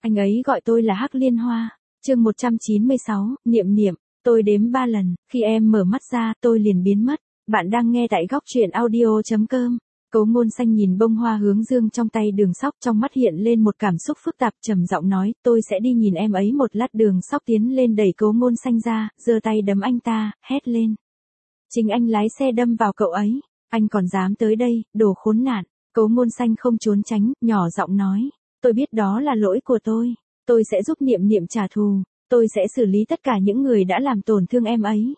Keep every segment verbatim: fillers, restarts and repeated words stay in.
Anh ấy gọi tôi là Hắc Liên Hoa. Chương một trăm chín mươi sáu, Niệm Niệm, tôi đếm ba lần, khi em mở mắt ra, tôi liền biến mất. Bạn đang nghe tại góc truyện audio chấm com. Cố Ngôn Xanh nhìn bông hoa hướng dương trong tay Đường Sóc, trong mắt hiện lên một cảm xúc phức tạp, trầm giọng nói, tôi sẽ đi nhìn em ấy một lát. Đường Sóc tiến lên đẩy Cố Ngôn Xanh ra, giơ tay đấm anh ta, hét lên. Chính anh lái xe đâm vào cậu ấy, anh còn dám tới đây, đồ khốn nạn. Cố Ngôn Xanh không trốn tránh, nhỏ giọng nói, tôi biết đó là lỗi của tôi, tôi sẽ giúp Niệm Niệm trả thù, tôi sẽ xử lý tất cả những người đã làm tổn thương em ấy.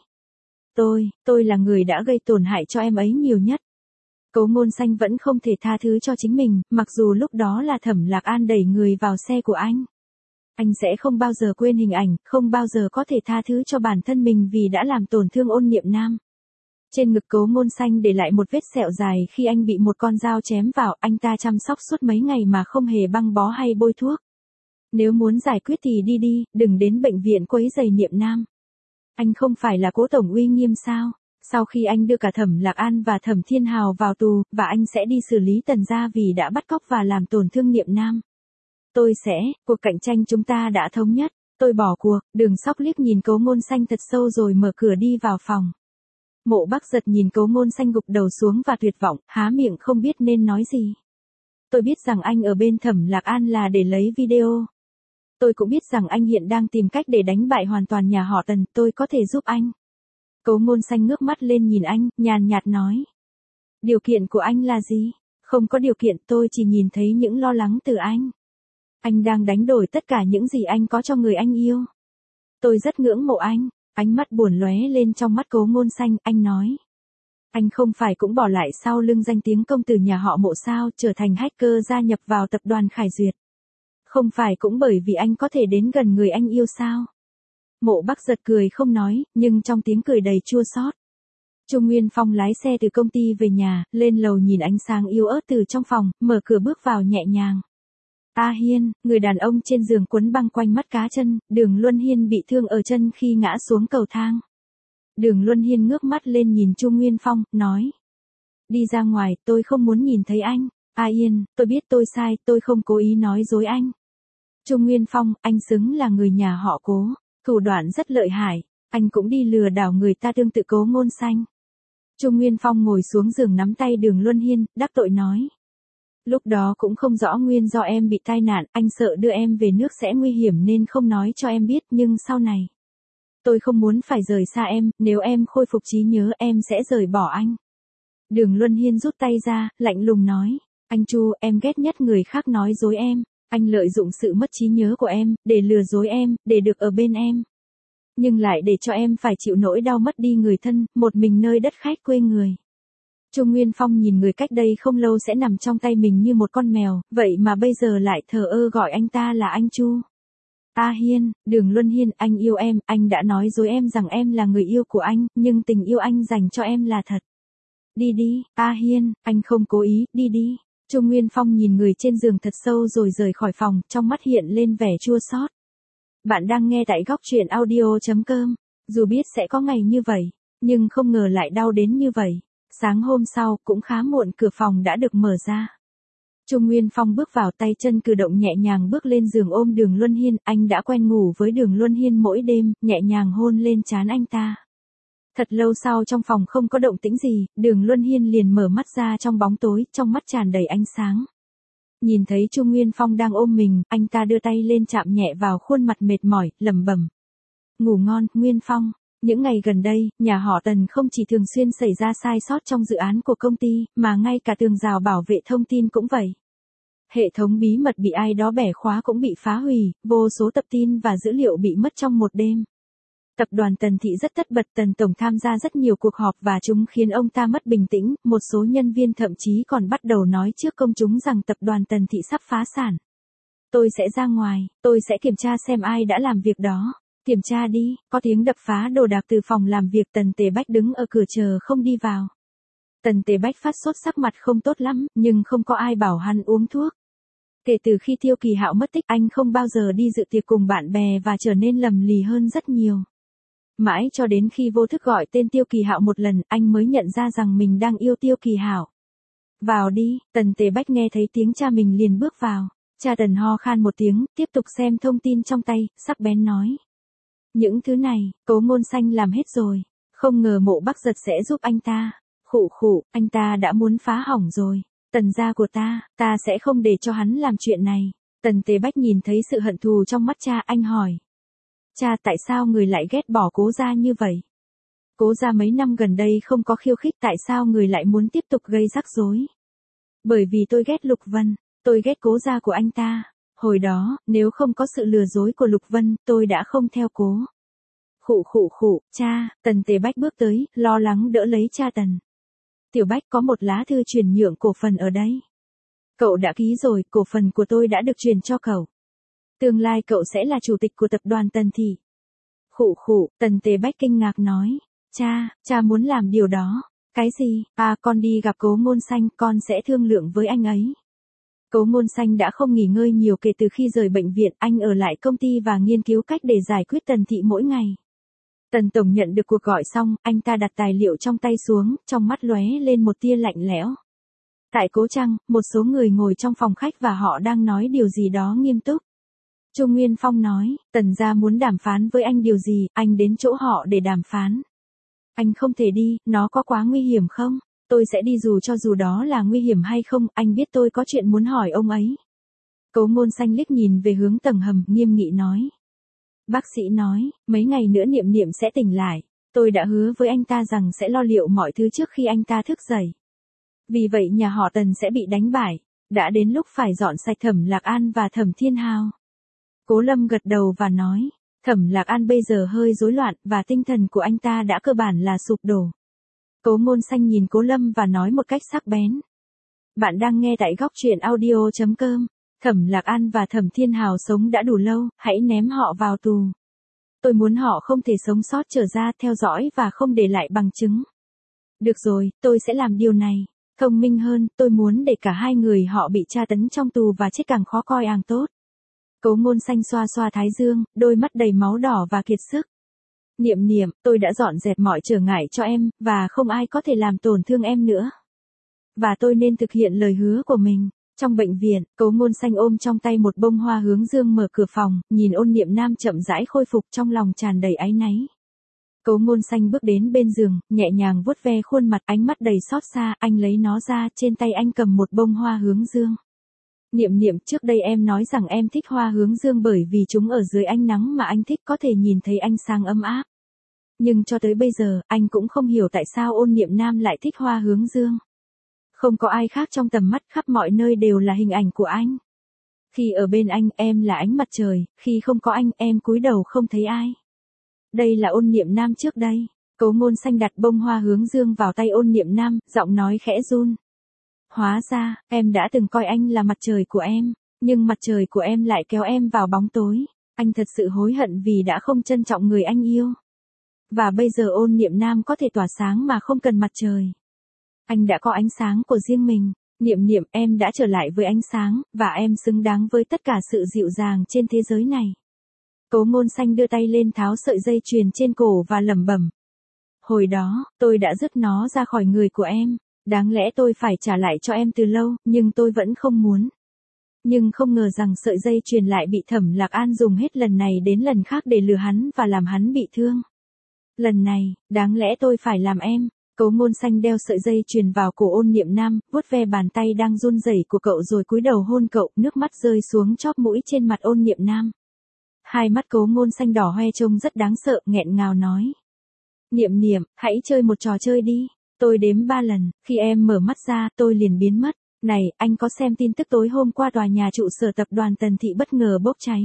Tôi, tôi là người đã gây tổn hại cho em ấy nhiều nhất. Cố Ngôn Xanh vẫn không thể tha thứ cho chính mình, mặc dù lúc đó là Thẩm Lạc An đẩy người vào xe của anh. Anh sẽ không bao giờ quên hình ảnh, không bao giờ có thể tha thứ cho bản thân mình vì đã làm tổn thương Ôn Niệm Nam. Trên ngực Cố Ngôn Xanh để lại một vết sẹo dài khi anh bị một con dao chém vào, anh ta chăm sóc suốt mấy ngày mà không hề băng bó hay bôi thuốc. Nếu muốn giải quyết thì đi đi, đừng đến bệnh viện quấy rầy Niệm Nam. Anh không phải là Cố tổng uy nghiêm sao? Sau khi anh đưa cả Thẩm Lạc An và Thẩm Thiên Hào vào tù, và anh sẽ đi xử lý Tần gia vì đã bắt cóc và làm tổn thương Niệm Nam. Tôi sẽ, cuộc cạnh tranh chúng ta đã thống nhất, tôi bỏ cuộc. Đường Sóc liếc nhìn Cố Ngôn Xanh thật sâu rồi mở cửa đi vào phòng. Mộ Bắc Giật nhìn Cố Ngôn Xanh gục đầu xuống và tuyệt vọng, há miệng không biết nên nói gì. Tôi biết rằng anh ở bên Thẩm Lạc An là để lấy video. Tôi cũng biết rằng anh hiện đang tìm cách để đánh bại hoàn toàn nhà họ Tần, tôi có thể giúp anh. Cố Ngôn Xanh ngước mắt lên nhìn anh, nhàn nhạt nói. Điều kiện của anh là gì? Không có điều kiện, tôi chỉ nhìn thấy những lo lắng từ anh. Anh đang đánh đổi tất cả những gì anh có cho người anh yêu. Tôi rất ngưỡng mộ anh. Ánh mắt buồn lóe lên trong mắt Cố Ngôn Xanh, anh nói. Anh không phải cũng bỏ lại sau lưng danh tiếng công tử nhà họ Mộ sao, trở thành hacker gia nhập vào tập đoàn Khải Duyệt. Không phải cũng bởi vì anh có thể đến gần người anh yêu sao? Mộ Bắc Giật cười không nói, nhưng trong tiếng cười đầy chua xót. Trung Nguyên Phong lái xe từ công ty về nhà, lên lầu nhìn ánh sáng yếu ớt từ trong phòng, mở cửa bước vào nhẹ nhàng. A Hiên, người đàn ông trên giường quấn băng quanh mắt cá chân, Đường Luân Hiên bị thương ở chân khi ngã xuống cầu thang. Đường Luân Hiên ngước mắt lên nhìn Trung Nguyên Phong, nói. Đi ra ngoài, tôi không muốn nhìn thấy anh. A Hiên, tôi biết tôi sai, tôi không cố ý nói dối anh. Trung Nguyên Phong, anh xứng là người nhà họ Cố, thủ đoạn rất lợi hại, anh cũng đi lừa đảo người ta tương tự Cố Ngôn Xanh. Trung Nguyên Phong ngồi xuống giường nắm tay Đường Luân Hiên, đắc tội nói. Lúc đó cũng không rõ nguyên do em bị tai nạn, anh sợ đưa em về nước sẽ nguy hiểm nên không nói cho em biết, nhưng sau này. Tôi không muốn phải rời xa em, nếu em khôi phục trí nhớ em sẽ rời bỏ anh. Đường Luân Hiên rút tay ra, lạnh lùng nói, anh Chu, em ghét nhất người khác nói dối em, anh lợi dụng sự mất trí nhớ của em, để lừa dối em, để được ở bên em. Nhưng lại để cho em phải chịu nỗi đau mất đi người thân, một mình nơi đất khách quê người. Trung Nguyên Phong nhìn người cách đây không lâu sẽ nằm trong tay mình như một con mèo, vậy mà bây giờ lại thờ ơ gọi anh ta là anh Chu. A Hiên, Đường Luân Hiên, anh yêu em, anh đã nói dối em rằng em là người yêu của anh, nhưng tình yêu anh dành cho em là thật. Đi đi, A Hiên, anh không cố ý, đi đi. Trung Nguyên Phong nhìn người trên giường thật sâu rồi rời khỏi phòng, trong mắt hiện lên vẻ chua xót. Bạn đang nghe tại góc truyện audio chấm com. Dù biết sẽ có ngày như vậy, nhưng không ngờ lại đau đến như vậy. Sáng hôm sau, cũng khá muộn, cửa phòng đã được mở ra. Trung Nguyên Phong bước vào, tay chân cử động nhẹ nhàng bước lên giường ôm Đường Luân Hiên, anh đã quen ngủ với Đường Luân Hiên mỗi đêm, nhẹ nhàng hôn lên trán anh ta. Thật lâu sau trong phòng không có động tĩnh gì, Đường Luân Hiên liền mở mắt ra trong bóng tối, trong mắt tràn đầy ánh sáng. Nhìn thấy Trung Nguyên Phong đang ôm mình, anh ta đưa tay lên chạm nhẹ vào khuôn mặt mệt mỏi, lẩm bẩm. Ngủ ngon, Nguyên Phong. Những ngày gần đây, nhà họ Tần không chỉ thường xuyên xảy ra sai sót trong dự án của công ty, mà ngay cả tường rào bảo vệ thông tin cũng vậy. Hệ thống bí mật bị ai đó bẻ khóa cũng bị phá hủy, vô số tập tin và dữ liệu bị mất trong một đêm. Tập đoàn Tần Thị rất tất bật, Tần Tổng tham gia rất nhiều cuộc họp và chúng khiến ông ta mất bình tĩnh, một số nhân viên thậm chí còn bắt đầu nói trước công chúng rằng tập đoàn Tần Thị sắp phá sản. Tôi sẽ ra ngoài, tôi sẽ kiểm tra xem ai đã làm việc đó. Kiểm tra đi, có tiếng đập phá đồ đạc từ phòng làm việc. Tần Tề Bách đứng ở cửa chờ không đi vào. Tần Tề Bách phát sốt, sắc mặt không tốt lắm, nhưng không có ai bảo hắn uống thuốc. Kể từ khi Tiêu Kỳ Hạo mất tích, anh không bao giờ đi dự tiệc cùng bạn bè và trở nên lầm lì hơn rất nhiều. Mãi cho đến khi vô thức gọi tên Tiêu Kỳ Hạo một lần, anh mới nhận ra rằng mình đang yêu Tiêu Kỳ Hạo. Vào đi, Tần Tề Bách nghe thấy tiếng cha mình liền bước vào. Cha Tần ho khan một tiếng, tiếp tục xem thông tin trong tay, sắc bén nói. Những thứ này, Cố Ngôn Xanh làm hết rồi. Không ngờ Mộ Bắc Giật sẽ giúp anh ta. Khụ khụ, anh ta đã muốn phá hỏng rồi. Tần gia của ta, ta sẽ không để cho hắn làm chuyện này. Tần Tế Bách nhìn thấy sự hận thù trong mắt cha, anh hỏi. Cha, tại sao người lại ghét bỏ Cố gia như vậy? Cố gia mấy năm gần đây không có khiêu khích, tại sao người lại muốn tiếp tục gây rắc rối? Bởi vì tôi ghét Lục Vân, tôi ghét Cố gia của anh ta. Hồi đó, nếu không có sự lừa dối của Lục Vân, tôi đã không theo Cố. Khụ khụ khụ, cha. Tần Tế Bách bước tới, lo lắng đỡ lấy cha Tần. Tiểu Bách, có một lá thư chuyển nhượng cổ phần ở đây. Cậu đã ký rồi, cổ phần của tôi đã được truyền cho cậu. Tương lai cậu sẽ là chủ tịch của tập đoàn Tần Thị. Khụ khụ, Tần Tế Bách kinh ngạc nói. Cha, cha muốn làm điều đó. Cái gì? À, con đi gặp Cố Ngôn Xanh, con sẽ thương lượng với anh ấy. Cố Ngôn Xanh đã không nghỉ ngơi nhiều kể từ khi rời bệnh viện, anh ở lại công ty và nghiên cứu cách để giải quyết Tần Thị mỗi ngày. Tần Tổng nhận được cuộc gọi xong, anh ta đặt tài liệu trong tay xuống, trong mắt lóe lên một tia lạnh lẽo. Tại Cố Trăng, một số người ngồi trong phòng khách và họ đang nói điều gì đó nghiêm túc. Trung Nguyên Phong nói, Tần gia muốn đàm phán với anh điều gì, anh đến chỗ họ để đàm phán. Anh không thể đi, nó có quá nguy hiểm không? Tôi sẽ đi dù cho dù đó là nguy hiểm hay không, anh biết tôi có chuyện muốn hỏi ông ấy. Cố Ngôn Xanh liếc nhìn về hướng tầng hầm, nghiêm nghị nói. Bác sĩ nói, mấy ngày nữa Niệm Niệm sẽ tỉnh lại. Tôi đã hứa với anh ta rằng sẽ lo liệu mọi thứ trước khi anh ta thức dậy. Vì vậy nhà họ Tần sẽ bị đánh bại. Đã đến lúc phải dọn sạch Thẩm Lạc An và Thẩm Thiên Hào. Cố Lâm gật đầu và nói, Thẩm Lạc An bây giờ hơi rối loạn và tinh thần của anh ta đã cơ bản là sụp đổ. Cố Ngôn Xanh nhìn Cố Lâm và nói một cách sắc bén. Bạn đang nghe tại góc truyện audio chấm com. Thẩm Lạc An và Thẩm Thiên Hào sống đã đủ lâu, hãy ném họ vào tù. Tôi muốn họ không thể sống sót trở ra, theo dõi và không để lại bằng chứng. Được rồi, tôi sẽ làm điều này. Thông minh hơn, tôi muốn để cả hai người họ bị tra tấn trong tù và chết càng khó coi càng tốt. Cố Ngôn Xanh xoa xoa thái dương, đôi mắt đầy máu đỏ và kiệt sức. Niệm Niệm, tôi đã dọn dẹp mọi trở ngại cho em, và không ai có thể làm tổn thương em nữa. Và tôi nên thực hiện lời hứa của mình. Trong bệnh viện, Cố Ngôn Xanh ôm trong tay một bông hoa hướng dương mở cửa phòng, nhìn Ôn Niệm Nam chậm rãi khôi phục trong lòng tràn đầy áy náy. Cố Ngôn Xanh bước đến bên giường, nhẹ nhàng vuốt ve khuôn mặt, ánh mắt đầy xót xa, anh lấy nó ra, trên tay anh cầm một bông hoa hướng dương. Niệm Niệm, trước đây em nói rằng em thích hoa hướng dương bởi vì chúng ở dưới ánh nắng mà anh thích có thể nhìn thấy ánh sáng ấm áp. Nhưng cho tới bây giờ, anh cũng không hiểu tại sao Ôn Niệm Nam lại thích hoa hướng dương. Không có ai khác trong tầm mắt, khắp mọi nơi đều là hình ảnh của anh. Khi ở bên anh, em là ánh mặt trời, khi không có anh, em cúi đầu không thấy ai. Đây là Ôn Niệm Nam trước đây. Cố Ngôn Xanh đặt bông hoa hướng dương vào tay Ôn Niệm Nam, giọng nói khẽ run. Hóa ra, em đã từng coi anh là mặt trời của em, nhưng mặt trời của em lại kéo em vào bóng tối. Anh thật sự hối hận vì đã không trân trọng người anh yêu. Và bây giờ Ôn Niệm Nam có thể tỏa sáng mà không cần mặt trời. Anh đã có ánh sáng của riêng mình. Niệm Niệm, em đã trở lại với ánh sáng, và em xứng đáng với tất cả sự dịu dàng trên thế giới này. Cố Ngôn Xanh đưa tay lên tháo sợi dây chuyền trên cổ và lẩm bẩm. Hồi đó, tôi đã dứt nó ra khỏi người của em. Đáng lẽ tôi phải trả lại cho em từ lâu, nhưng tôi vẫn không muốn. Nhưng không ngờ rằng sợi dây chuyền lại bị Thẩm Lạc An dùng hết lần này đến lần khác để lừa hắn và làm hắn bị thương. Lần này, đáng lẽ tôi phải làm em. Cố Ngôn Xanh đeo sợi dây chuyền vào cổ Ôn Niệm Nam, vuốt ve bàn tay đang run rẩy của cậu rồi cúi đầu hôn cậu, nước mắt rơi xuống chóp mũi trên mặt Ôn Niệm Nam. Hai mắt Cố Ngôn Xanh đỏ hoe trông rất đáng sợ, nghẹn ngào nói. Niệm Niệm, hãy chơi một trò chơi đi. Tôi đếm ba lần, khi em mở mắt ra, tôi liền biến mất. Này, anh có xem tin tức tối hôm qua tòa nhà trụ sở tập đoàn Tần Thị bất ngờ bốc cháy?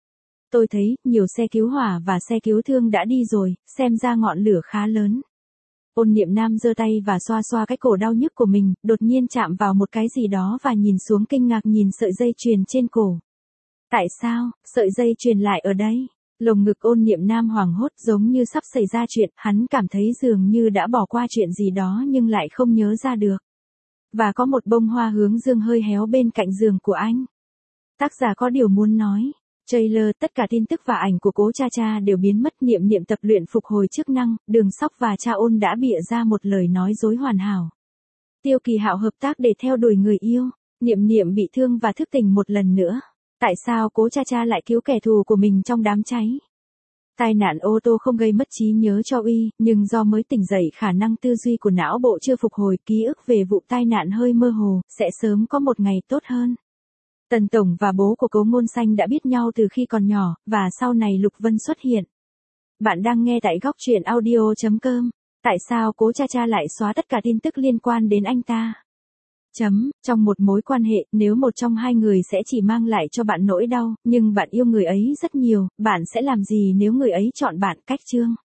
Tôi thấy, nhiều xe cứu hỏa và xe cứu thương đã đi rồi, xem ra ngọn lửa khá lớn. Ôn Niệm Nam giơ tay và xoa xoa cái cổ đau nhức của mình, đột nhiên chạm vào một cái gì đó và nhìn xuống kinh ngạc nhìn sợi dây chuyền trên cổ. Tại sao, sợi dây chuyền lại ở đây? Lồng ngực Ôn Niệm Nam hoảng hốt giống như sắp xảy ra chuyện, hắn cảm thấy dường như đã bỏ qua chuyện gì đó nhưng lại không nhớ ra được. Và có một bông hoa hướng dương hơi héo bên cạnh giường của anh. Tác giả có điều muốn nói. Trailer, tất cả tin tức và ảnh của Cố Cha Cha đều biến mất. Niệm Niệm tập luyện phục hồi chức năng, Đường Sóc và Cha Ôn đã bịa ra một lời nói dối hoàn hảo. Tiêu Kỳ Hạo hợp tác để theo đuổi người yêu. Niệm Niệm bị thương và thức tỉnh một lần nữa. Tại sao cố cha cha lại cứu kẻ thù của mình trong đám cháy? Tai nạn ô tô không gây mất trí nhớ cho Uy, nhưng do mới tỉnh dậy khả năng tư duy của não bộ chưa phục hồi, ký ức về vụ tai nạn hơi mơ hồ, sẽ sớm có một ngày tốt hơn. Tần Tổng và bố của Cố Ngôn Xanh đã biết nhau từ khi còn nhỏ, và sau này Lục Vân xuất hiện. Bạn đang nghe tại góc truyện audio chấm com. Tại sao cố cha cha lại xóa tất cả tin tức liên quan đến anh ta? Chấm, trong một mối quan hệ, nếu một trong hai người sẽ chỉ mang lại cho bạn nỗi đau, nhưng bạn yêu người ấy rất nhiều, bạn sẽ làm gì nếu người ấy chọn bạn? Cách chương.